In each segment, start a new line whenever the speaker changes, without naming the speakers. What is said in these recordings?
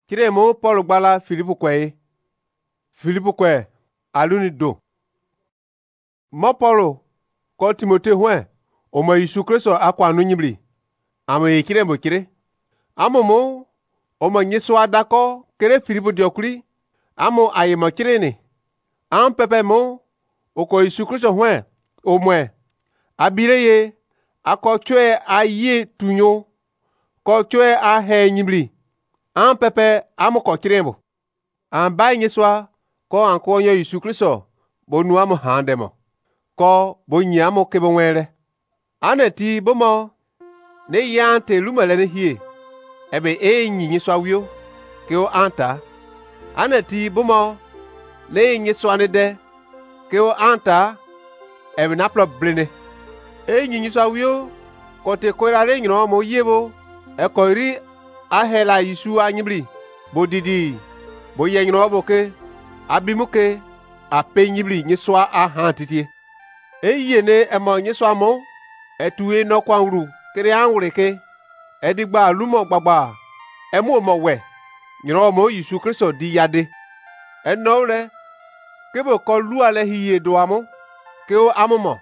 Kiremo Paul gbala Philippe kwe. Philippe kwe aluni do. Mo Paul ko Timothée hwen o mo Yesu Kristo akwa anu nyibli. Amo kiremo kire. Amo mo o mo nyiso adako kere Philippe diokuri. Amo aye mo kire ni. Am pepe mo o ko Yesu Kristo hwen o mwe. Abireye ako chwe aye tunyo ko chwe a he nyibli. An pepe amu ko kirembo. An bay nyiswa ko an ko nyo Yesu Kristo bo nu amu handemo. Ko bo nyamo ke bo nwere. Aneti bo mo ne yante lumele ne hie. Ebe nyi nyiswa wio ke o anta. Aneti bo mo ne nyiswa ne de ke o anta ebe na probleme. Nyi nyiswa wio ko te koirare nyino mo yebo e koiri ahela Yesu anyibli bo didi bo yenyino boke abimuke ape nyibli nyiswa ahantiti eyene emo nyiswa mo etuwe no kwanru kere anwureke edigba lumo gbagba emu mo we nyino mo Yesu Kristo di yade enore kebo ko lu ale hiye do amo ke o amomo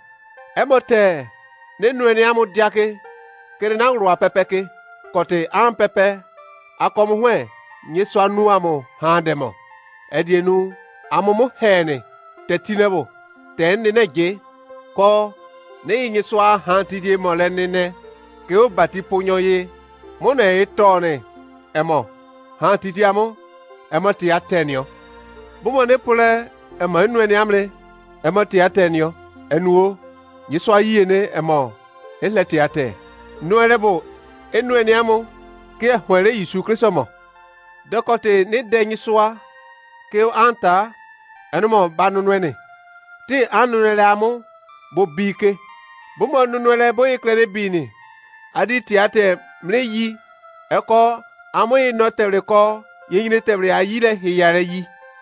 emote nenu eni amu diake kere na nru apepeke kote an pepe akomu hwe nyeswa nu amu handemo edienu amumu hene tetinebo tenne neje ko ne nyeswa hantidie molenene ke o bati ponyoye mona etone emo hantidi amu emo ti atenio bumo ne pole emo enu eni amle emo ti atenio enuo nyeswa yene emo eleti ate nuerebo enu eni amu ke hwere Yesu Kristo mo dokote ni denyi soa ke anta enu mo banunwene ti anunele amu bo bike bo mo nunwele bo iklere bini adi ti ate mle yi eko amu ino tebre ko yeyine tebre ayile hiyare yi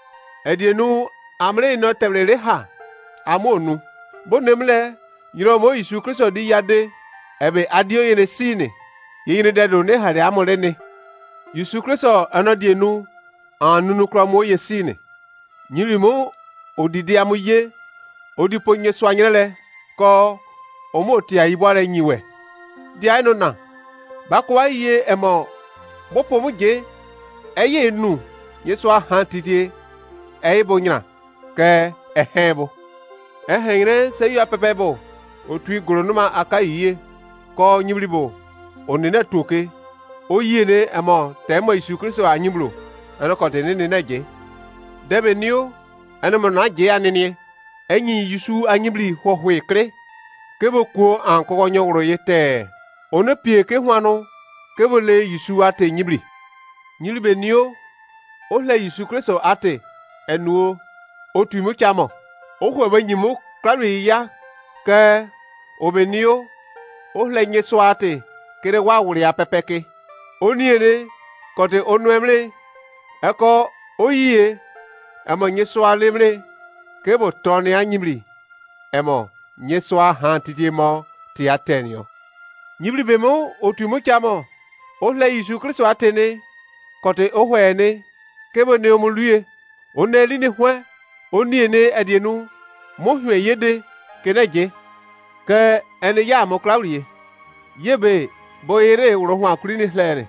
edienu amle ino tebre reha amu onu bo nemle yiro mo Yesu Kristo di yade ebe adio yene sine yeyine dedo ne hare amore ne Yesu Kristo anodienu anunu kramo yesine nyirimo odidi amuye odipo nyeso anyele ko omoti ayibware nyiwe di aino na bakwa ye emo bopo muje eye nu yeso ahantiti eibo nyina ke ehebo ehengre seyu apepebo otui goronuma akayiye ko nyiblibo onene toke oyene emo temo Yesu Kristo anyiblo eno kote ne neje debe niu eno mo na je anenie enyi Yesu anyibli hohwe kre kebo ko anko nyowro yete ono pie ke hwanu kebo le Yesu ate nyibli nyilibe niu o le Yesu Kristo ate enuo otui mu chamo o hwe nyimu klari ya ke obenio o le nyeso ate kere wa wuri apepeke oniere kote onuemle eko oyiye emo nyeso alemle kebo toni anyimli emo nyeso ahantiti mo ti atenio nyibli bemo otumu chamo o le Yesu Kristo atene kote o hwene kebo ne omuluye oneli ne hwe oniene edienu mo hwe yede keneje ke ene ya mo klawriye yebe boyere wuro hwa kuri ni hlene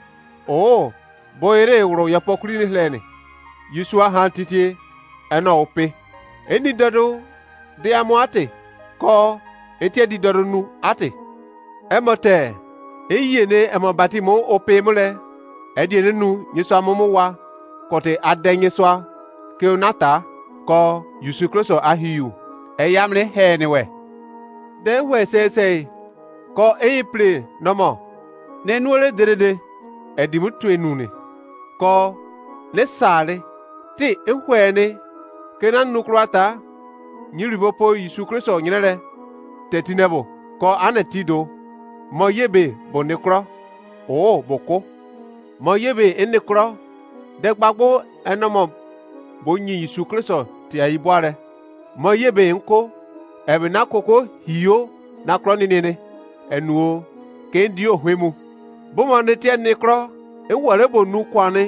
boyere wuro yapo kuri ni hlene Yesu ahantiti eno ope eni dodo de amoate ko etie di dodo nu ate emote eyene emo bati mo ope mole ediene nu Yesu amomo wa kote adenye swa ke onata ko Yesu Kristo ahiyu eyamle henewe de hwe sese ko eyiple nomo ne nuole derede edimu tuenune ko le sale ti ehwene kena nukrata nyiribo po Yesu Kristo nyere tetinebo ko anetido mo yebe bonekro boko mo yebe enekro de gbagbo enomo bonyi Yesu Kristo ti ayibware mo yebe nko ebe na koko hiyo na kro ninene enuo kendi ohwemu bomo ne tie nekro ewore bonu kwane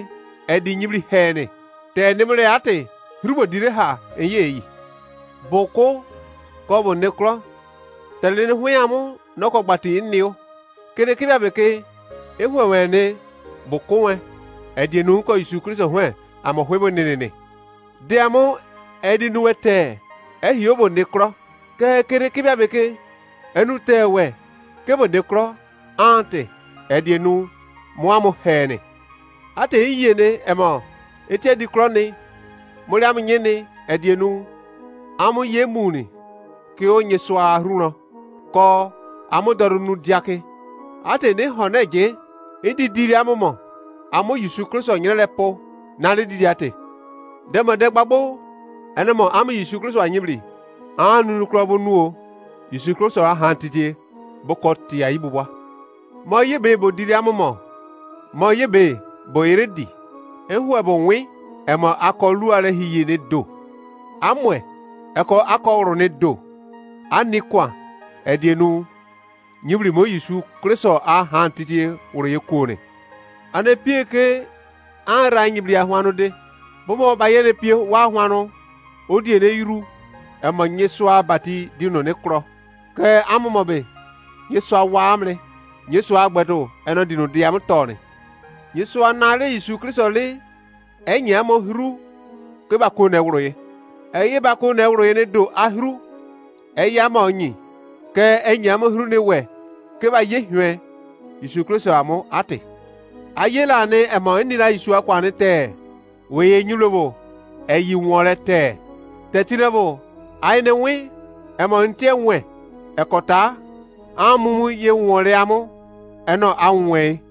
edi nyibli hene te nimre ate rubo dire ha enyeyi boko ko bo nekro telene huyamu noko gbati nniu kene kibia beke ehwewene bokowe edi nu ko Yesu Kristo hwe amo hwebo nenene diamo edi nuwete ehiobo nekro ke kene kibia beke enu tewe kebo nekro ante edi nu muamu hene ate yene emo etie di kroni muri am nyene edi nu amu yemuni ke onye swa runo ko amu dorunu diake ate ne honeje edi diri amumo amu Yesu Kristo nyele po na le didi ate demo de gbagbo enemo amu Yesu Kristo anyibli anu krobo nuo Yesu Kristo ahantije bokoti ayibwa mo yebe bo diri amumo mo yebe bo iredi ehu ebo nwi emo akolu ale hiye ne do amwe eko akọrọ ne do anikwa edienu nyibri mo Yesu Kristo ahantije woro yekone ane pie ke anra nyibri ahwanu de bomo bayere pie wa ahwanu odie ne yiru emo nyeso abati dino ne kro ke amumobe nyeso awamle nyeso agbedo eno dino diam tone nyeso anale Yesu Kristo le enya mo hru ke ba ko ne woro ye eye ba ko na ewro ye ne do ahru eya ma onyi ke enya mo hru ne we ke ba ye hwe Yesu Kristo amo ate ayela ne emo ni la Yesu akwa ne te we ye nyulobo eyi won te tetirebo ai ne wi emo ntie nwe ekota amumu ye won re amo eno anwe